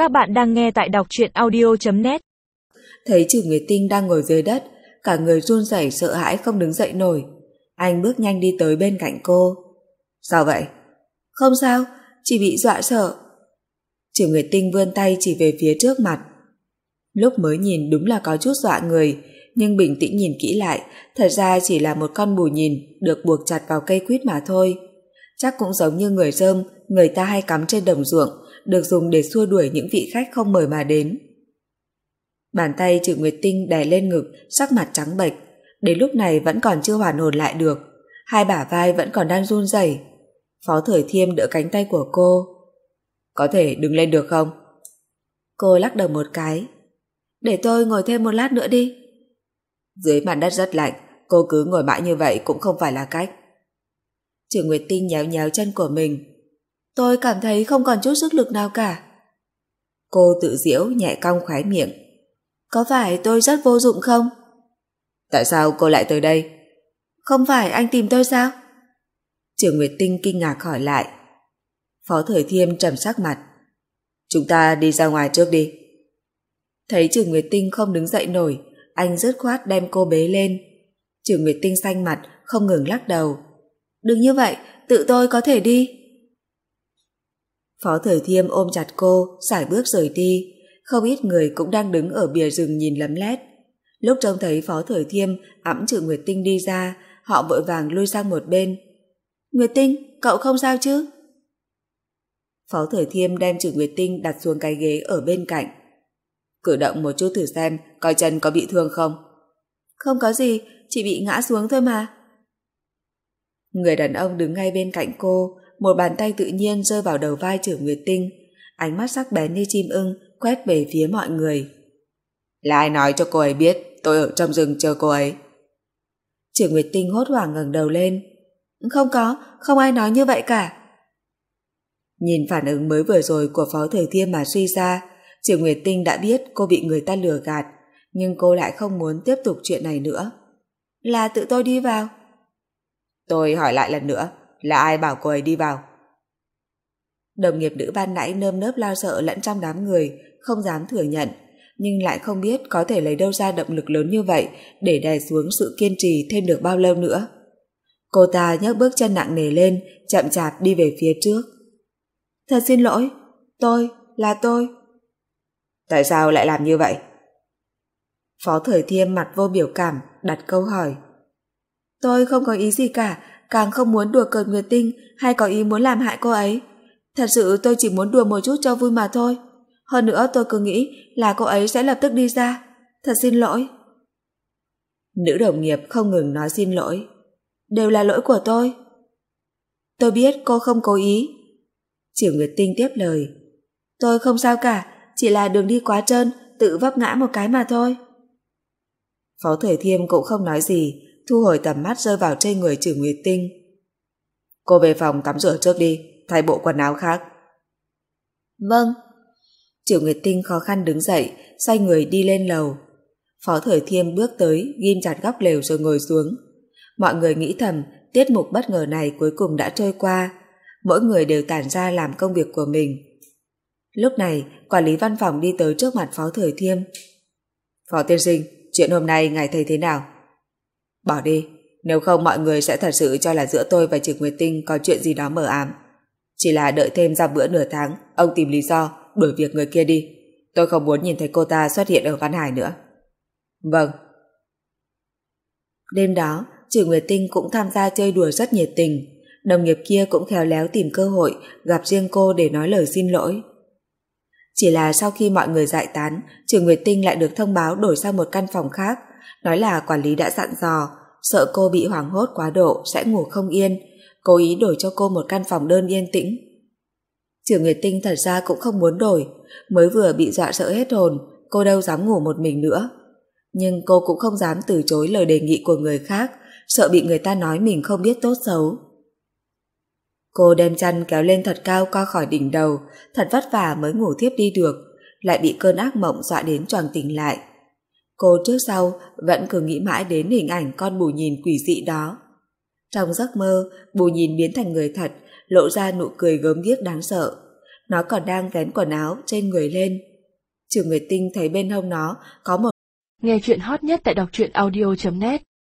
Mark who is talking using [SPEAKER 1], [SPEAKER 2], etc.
[SPEAKER 1] Các bạn đang nghe tại đọc truyện audio.net.
[SPEAKER 2] Thấy Trừ Nguyệt Tinh đang ngồi dưới đất, cả người run rẩy sợ hãi không đứng dậy nổi. Anh bước nhanh đi tới bên cạnh cô. Sao vậy? Không sao, chỉ bị dọa sợ. Trừ Nguyệt Tinh vươn tay chỉ về phía trước mặt. Lúc mới nhìn đúng là có chút dọa người, nhưng bình tĩnh nhìn kỹ lại, thật ra chỉ là một con bù nhìn được buộc chặt vào cây quýt mà thôi. Chắc cũng giống như người rơm người ta hay cắm trên đồng ruộng, được dùng để xua đuổi những vị khách không mời mà đến. Bàn tay Trừ Nguyệt Tinh đè lên ngực, sắc mặt trắng bệch, đến lúc này vẫn còn chưa hoàn hồn lại được, hai bả vai vẫn còn đang run rẩy. Phó Thời Thiêm đỡ cánh tay của cô. Có thể đứng lên được không? Cô lắc đầu một cái. Để tôi ngồi thêm một lát nữa đi. Dưới mặt đất rất lạnh, cô cứ ngồi mãi như vậy cũng không phải là cách. Trừ Nguyệt Tinh nhéo nhéo chân của mình. Tôi cảm thấy không còn chút sức lực nào cả. Cô tự giễu nhẹ cong khóe miệng. Có phải tôi rất vô dụng không? Tại sao cô lại tới đây? Không phải anh tìm tôi sao? Trừ Nguyệt Tinh kinh ngạc hỏi lại. Phó Thời Thiêm trầm sắc mặt. Chúng ta đi ra ngoài trước đi. Thấy Trừ Nguyệt Tinh không đứng dậy nổi, anh dứt khoát đem cô bế lên. Trừ Nguyệt Tinh xanh mặt, không ngừng lắc đầu. Đừng như vậy, tự tôi có thể đi. Phó Thời Thiêm ôm chặt cô, sải bước rời đi. Không ít người cũng đang đứng ở bìa rừng nhìn lấm lét. Lúc trông thấy Phó Thời Thiêm ẵm Trừ Nguyệt Tinh đi ra, họ vội vàng lui sang một bên. Nguyệt Tinh, cậu không sao chứ? Phó Thời Thiêm đem Trừ Nguyệt Tinh đặt xuống cái ghế ở bên cạnh. Cử động một chút thử xem, coi chân có bị thương không? Không có gì, chỉ bị ngã xuống thôi mà. Người đàn ông đứng ngay bên cạnh cô, một bàn tay tự nhiên rơi vào đầu vai Trừ Nguyệt Tinh, ánh mắt sắc bén như chim ưng quét về phía mọi người. Là ai nói cho cô ấy biết tôi ở trong rừng chờ cô ấy? Trừ Nguyệt Tinh hốt hoảng ngẩng đầu lên. Không có, không ai nói như vậy cả. Nhìn phản ứng mới vừa rồi của Phó Thời Thiêm mà suy ra, Trừ Nguyệt Tinh đã biết cô bị người ta lừa gạt, nhưng cô lại không muốn tiếp tục chuyện này nữa. Là tự tôi đi vào. Tôi hỏi lại lần nữa, là ai bảo cô ấy đi vào? Đồng nghiệp nữ ban nãy nơm nớp lo sợ lẫn trong đám người, không dám thừa nhận, nhưng lại không biết có thể lấy đâu ra động lực lớn như vậy để đè xuống sự kiên trì thêm được bao lâu nữa. Cô ta nhấc bước chân nặng nề lên, chậm chạp đi về phía trước. Thật xin lỗi, là tôi. Tại sao lại làm như vậy? Phó Thời Thiêm mặt vô biểu cảm, đặt câu hỏi. Tôi không có ý gì cả, càng không muốn đùa cợt Nguyệt Tinh hay có ý muốn làm hại cô ấy. Thật sự tôi chỉ muốn đùa một chút cho vui mà thôi. Hơn nữa tôi cứ nghĩ là cô ấy sẽ lập tức đi ra. Thật xin lỗi. Nữ đồng nghiệp không ngừng nói xin lỗi. Đều là lỗi của tôi. Tôi biết cô không cố ý. Trừ Nguyệt Tinh tiếp lời. Tôi không sao cả, chỉ là đường đi quá trơn, tự vấp ngã một cái mà thôi. Phó Thời Thiêm cũng không nói gì, thu hồi tầm mắt rơi vào trên người Trừ Nguyệt Tinh. Cô về phòng tắm rửa trước đi, thay bộ quần áo khác. Vâng. Trừ Nguyệt Tinh khó khăn đứng dậy, xoay người đi lên lầu. Phó Thời Thiêm bước tới, ghim chặt góc lều rồi ngồi xuống. Mọi người nghĩ thầm, tiết mục bất ngờ này cuối cùng đã trôi qua. Mỗi người đều tản ra làm công việc của mình. Lúc này, quản lý văn phòng đi tới trước mặt Phó Thời Thiêm. Phó tiên sinh, chuyện hôm nay ngài thấy thế nào? Bỏ đi, nếu không mọi người sẽ thật sự cho là giữa tôi và Trừ Nguyệt Tinh có chuyện gì đó mờ ám. Chỉ là đợi thêm ra bữa nửa tháng, ông tìm lý do đuổi việc người kia đi. Tôi không muốn nhìn thấy cô ta xuất hiện ở Văn Hải nữa. Vâng. Đêm đó, Trừ Nguyệt Tinh cũng tham gia chơi đùa rất nhiệt tình. Đồng nghiệp kia cũng khéo léo tìm cơ hội gặp riêng cô để nói lời xin lỗi. Chỉ là sau khi mọi người giải tán, Trừ Nguyệt Tinh lại được thông báo đổi sang một căn phòng khác, nói là quản lý đã dặn dò, sợ cô bị hoảng hốt quá độ sẽ ngủ không yên, cố ý đổi cho cô một căn phòng đơn yên tĩnh. Trừ Nguyệt Tinh thật ra cũng không muốn đổi, mới vừa bị dọa sợ hết hồn, cô đâu dám ngủ một mình nữa. Nhưng cô cũng không dám từ chối lời đề nghị của người khác, sợ bị người ta nói mình không biết tốt xấu. Cô đem chăn kéo lên thật cao qua khỏi đỉnh đầu, thật vất vả mới ngủ thiếp đi được, lại bị cơn ác mộng dọa đến choàng tỉnh lại. Cô trước sau vẫn cứ nghĩ mãi đến hình ảnh con bù nhìn quỷ dị đó. Trong giấc mơ, bù nhìn biến thành người thật, lộ ra nụ cười gớm ghiếc đáng sợ. nó còn đang vén quần áo trên người lên. Trừ Nguyệt Tinh thấy bên hông nó có một...
[SPEAKER 1] Nghe chuyện hot nhất tại đọc truyện audio.net